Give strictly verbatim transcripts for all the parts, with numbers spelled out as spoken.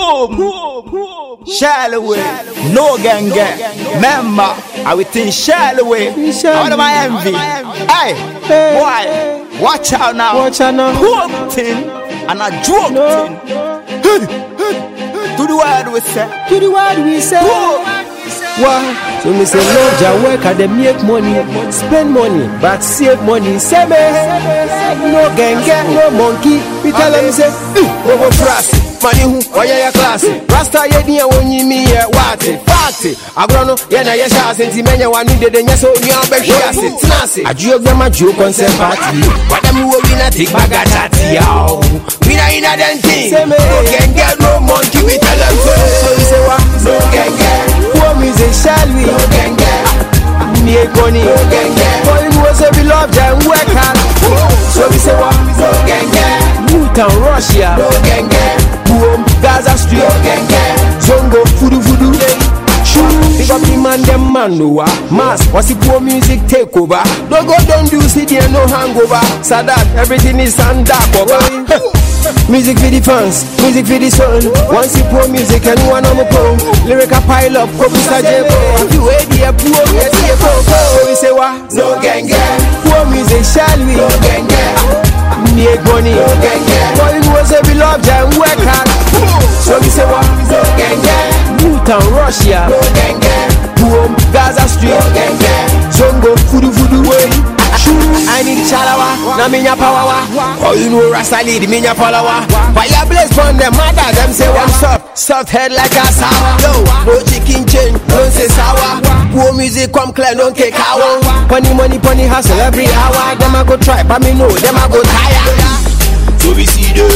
Boom, Shalaway, no gang gang. Member, I will think Shalaway. All of my envy. Hey, boy, watch out now. Watch out now. Boom thing and a joke No. thing. To the word we say. To the word we say. Why? So me say love ya work and they make money, spend money, but save money. Say me, no gang gang, no monkey. We tell them say, no go trust. Money who, why ya classy? Rasta ye diya wonyi mi ye wati, party. Agrono ye na ye shasi, ti menye wanu de de nye so nyan be shasi. Tinasi, ajuyo gama juyo concert party. Wadamu wo wina tik baga chati yao. Wina ina den ting. No gang gang, no monkey. We tell them so we say what? No gang gang. Poor music shall we? No gang gang. Make money. No gang gang. For him was we love ya and work hard. So we say what? No gang gang. Newtown, Russia. No gang gang. Boom, Gaza Street. No gang gang. Zongo, Fudu Fudu. Shoo, pick up the man, them man no mass, what's the poor music take over? No go down do city and no hangover. Sadat, everything is under cover. Music for the fans, music for the soul. Once you pour music and one on the pole. Lyric a pile up, pop is a jebo. You wait here, poor, yes, here, so we say what? No gang gang. Poor music, shall we? No gang gang. Make money. No gang gang. For him was we love ya and work hard. So we say what? No gang gang. Newtown, Russia. No gang gang. Boom, Gaza Street. No gang gang. Zongo, Fudu Fudu way. I need chalawa, na minya power. Oh, you know Rasta lead minya follower. Fire blaze from them mother, them say what's up. Soft head like a sour. Yo, no chicken change, don't say sour. Poor music come clear, don't take cow. Money, money, money hustle every hour. Them I go try, but me know them I go tire. So we see them,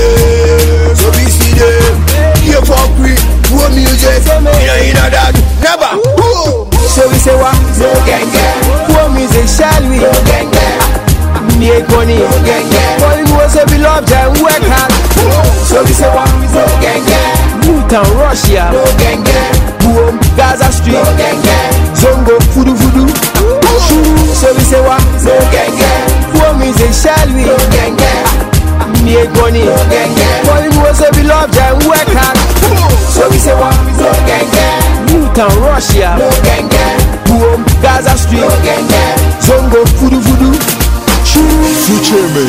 so we see them. Here for free, poor music. Inna inna that, never. So we say what? No gang gang. Poor music, shall we? No gang gang. Make money. No gang gang. For him was we love ya and work hard. So we say what? No gang gang. Newtown, Russia. No gang gang. Boom, Gaza Street. No gang gang. Zongo, Fudu Fudu. So we say what? No gang gang. Poor music, shall we? No gang gang. Make money. No gang gang. For him was we love ya and work hard. So we say what? No gang gang. Newtown, Russia. No gang gang. Boom, Gaza Street. No gang gang. Zongo, Fudu Fudu. Future me.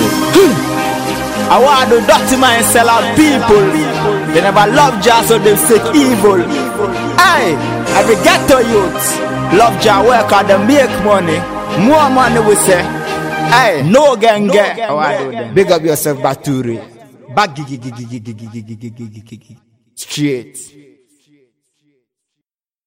I want to dirty mind sell out people. They never love Jah, so they seek evil. Aye, every ghetto youth love Jah, work hard and make money. More money we say. Aye, no gang gang. Big up yourself, Baturi. Back straight.